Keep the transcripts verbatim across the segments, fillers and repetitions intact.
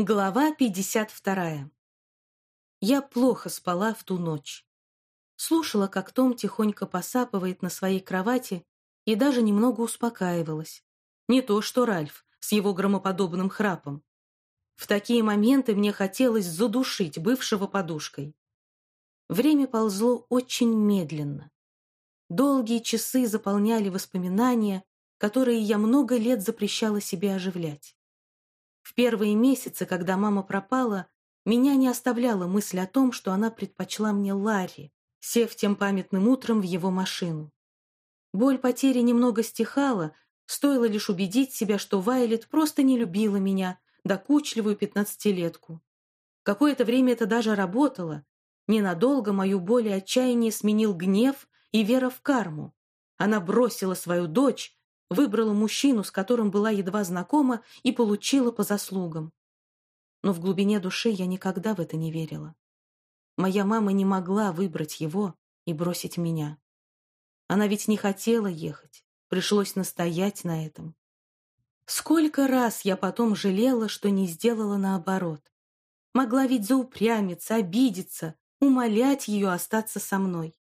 Глава пятьдесят вторая. Я плохо спала в ту ночь. Слушала, как Том тихонько посапывает на своей кровати, и даже немного успокаивалась. Не то что Ральф с его громоподобным храпом. В такие моменты мне хотелось задушить бывшего подушкой. Время ползло очень медленно. Долгие часы заполняли воспоминания, которые я много лет запрещала себе оживлять. В первые месяцы, когда мама пропала, меня не оставляла мысль о том, что она предпочла мне Ларри, сев тем памятным утром в его машину. Боль потери немного стихала, стоило лишь убедить себя, что Вайлет просто не любила меня, докучливую пятнадцатилетку. Какое-то время это даже работало. Ненадолго мою боль и отчаяние сменил гнев и вера в карму. Она бросила свою дочь, выбрала мужчину, с которым была едва знакома, и получила по заслугам. Но в глубине души я никогда в это не верила. Моя мама не могла выбрать его и бросить меня. Она ведь не хотела ехать, пришлось настоять на этом. Сколько раз я потом жалела, что не сделала наоборот. Могла ведь заупрямиться, обидеться, умолять ее остаться со мной.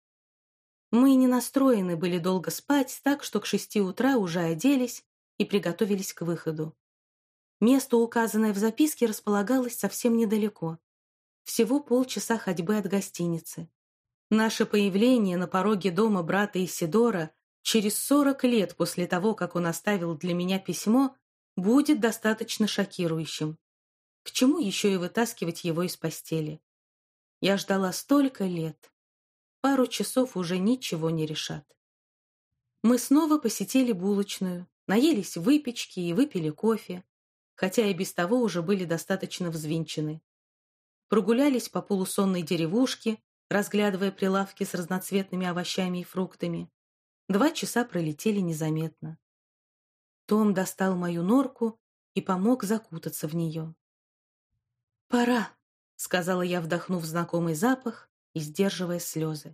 Мы не настроены были долго спать, так что к шести утра уже оделись и приготовились к выходу. Место, указанное в записке, располагалось совсем недалеко. Всего полчаса ходьбы от гостиницы. Наше появление на пороге дома брата Исидора через сорок лет после того, как он оставил для меня письмо, будет достаточно шокирующим. К чему еще и вытаскивать его из постели? Я ждала столько лет. Пару часов уже ничего не решат. Мы снова посетили булочную, наелись выпечки и выпили кофе, хотя и без того уже были достаточно взвинчены. Прогулялись по полусонной деревушке, разглядывая прилавки с разноцветными овощами и фруктами. Два часа пролетели незаметно. Том достал мою норку и помог закутаться в нее. «Пора», — сказала я, вдохнув знакомый запах и сдерживая слезы.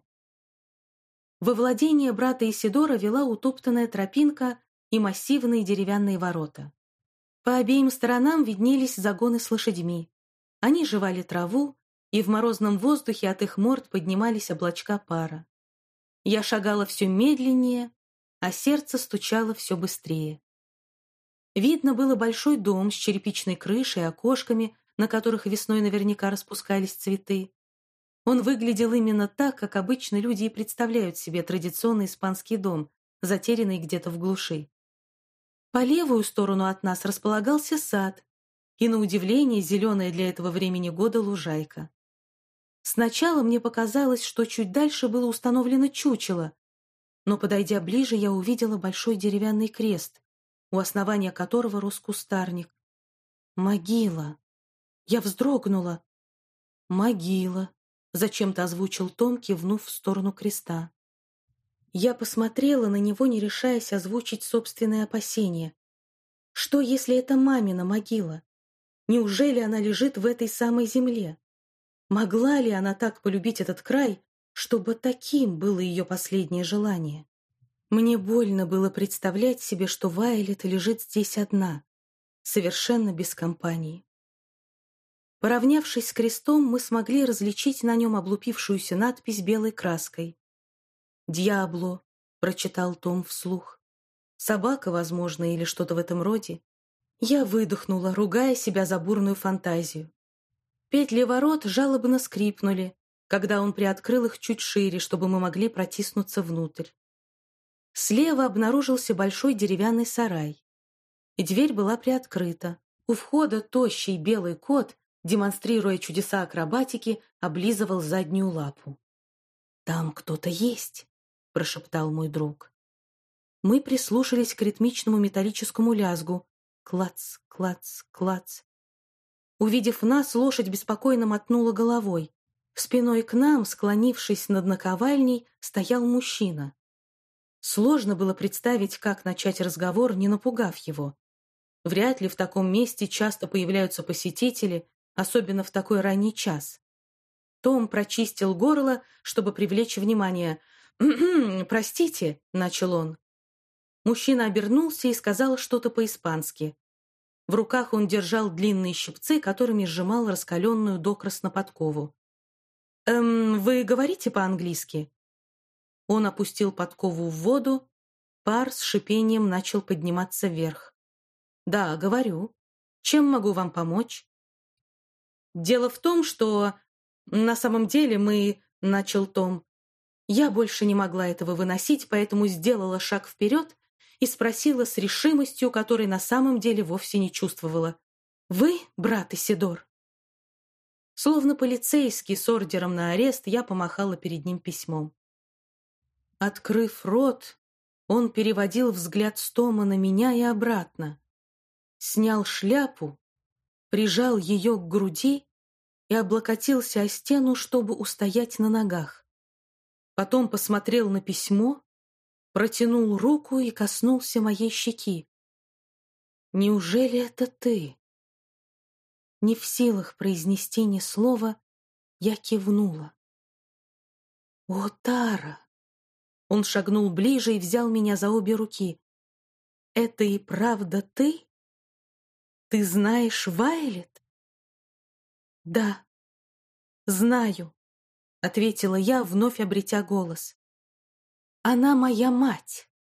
Во владение брата Исидора вела утоптанная тропинка и массивные деревянные ворота. По обеим сторонам виднелись загоны с лошадьми. Они жевали траву, и в морозном воздухе от их морд поднимались облачка пара. Я шагала все медленнее, а сердце стучало все быстрее. Видно было большой дом с черепичной крышей и окошками, на которых весной наверняка распускались цветы. Он выглядел именно так, как обычно люди и представляют себе традиционный испанский дом, затерянный где-то в глуши. По левую сторону от нас располагался сад, и, на удивление, зеленая для этого времени года лужайка. Сначала мне показалось, что чуть дальше было установлено чучело, но, подойдя ближе, я увидела большой деревянный крест, у основания которого рос кустарник. Могила. Я вздрогнула. Могила. Зачем-то озвучил Том, кивнув в сторону креста. Я посмотрела на него, не решаясь озвучить собственные опасения. Что, если это мамина могила? Неужели она лежит в этой самой земле? Могла ли она так полюбить этот край, чтобы таким было ее последнее желание? Мне больно было представлять себе, что Вайлет лежит здесь одна, совершенно без компании. Поравнявшись с крестом, мы смогли различить на нем облупившуюся надпись белой краской. «Дьябло», — прочитал Том вслух. «Собака, возможно, или что-то в этом роде». Я выдохнула, ругая себя за бурную фантазию. Петли ворот жалобно скрипнули, когда он приоткрыл их чуть шире, чтобы мы могли протиснуться внутрь. Слева обнаружился большой деревянный сарай. И дверь была приоткрыта. У входа тощий белый кот, демонстрируя чудеса акробатики, облизывал заднюю лапу. «Там кто-то есть», — прошептал мой друг. Мы прислушались к ритмичному металлическому лязгу. Клац, клац, клац. Увидев нас, лошадь беспокойно мотнула головой. Спиной к нам, склонившись над наковальней, стоял мужчина. Сложно было представить, как начать разговор, не напугав его. Вряд ли в таком месте часто появляются посетители, особенно в такой ранний час. Том прочистил горло, чтобы привлечь внимание. «Простите», — начал он. Мужчина обернулся и сказал что-то по-испански. В руках он держал длинные щипцы, которыми сжимал раскаленную докрасно подкову. «Эм, вы говорите по-английски?» Он опустил подкову в воду, пар с шипением начал подниматься вверх. «Да, говорю. Чем могу вам помочь?» «Дело в том, что на самом деле мы...» — начал Том. Я больше не могла этого выносить, поэтому сделала шаг вперед и спросила с решимостью, которой на самом деле вовсе не чувствовала. «Вы, брат Исидор?» Словно полицейский с ордером на арест, я помахала перед ним письмом. Открыв рот, он переводил взгляд с Тома на меня и обратно, снял шляпу, прижал ее к груди и облокотился о стену, чтобы устоять на ногах. Потом посмотрел на письмо, протянул руку и коснулся моей щеки. «Неужели это ты?» Не в силах произнести ни слова, я кивнула. «О, Тара!» Он шагнул ближе и взял меня за обе руки. «Это и правда ты? Ты знаешь Вайлет?» «Да, знаю», — ответила я, вновь обретя голос. «Она моя мать».